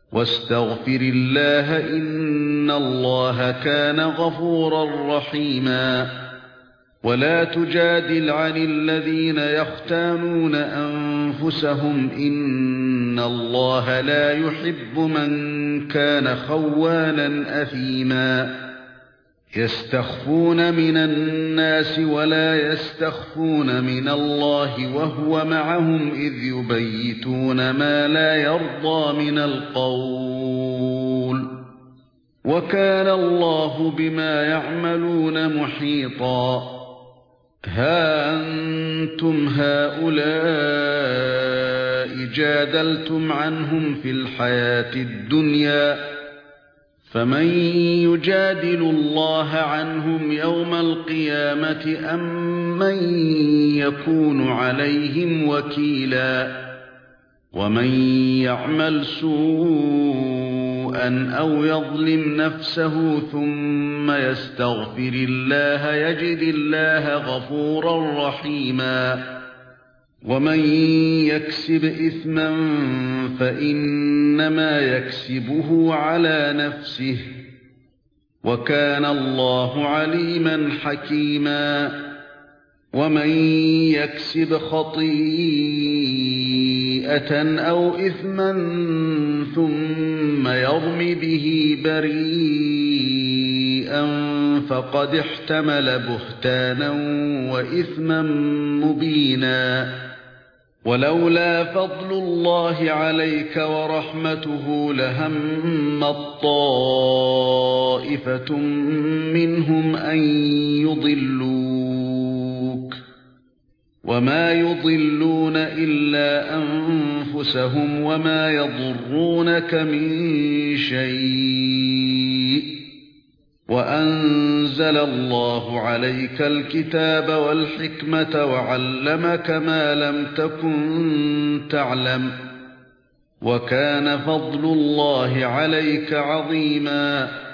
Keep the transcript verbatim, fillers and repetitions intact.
واستغفر الله إن الله كان غفورا رحيما ولا تجادل عن الذين يختانون أنفسهم إن الله لا يحب من كان خوانا أثيما يستخفون من الناس ولا يستخفون من الله وهو معهم إذ يبيتون ما لا يرضى من القول وكان الله بما يعملون محيطا ها أنتم هؤلاء جادلتم عنهم في الحياة الدنيا فمن يجادل الله عنهم يوم القيامة أم من يكون عليهم وكيلا ومن يعمل سوءا أو يظلم نفسه ثم يستغفر الله يجد الله غفورا رحيما ومن يكسب إثما فإنما يكسبه على نفسه وكان الله عليما حكيما ومن يكسب خطيئة أو إثما ثم يرم به بريئا فقد احتمل بهتانا وإثما مبينا ولولا فضل الله عليك ورحمته لهمت طائفة منهم أن يضلوك وما يضلون إلا أنفسهم وما يضرونك من شيء وأنزل الله عليك الكتاب والحكمة وعلمك ما لم تكن تعلم وكان فضل الله عليك عظيما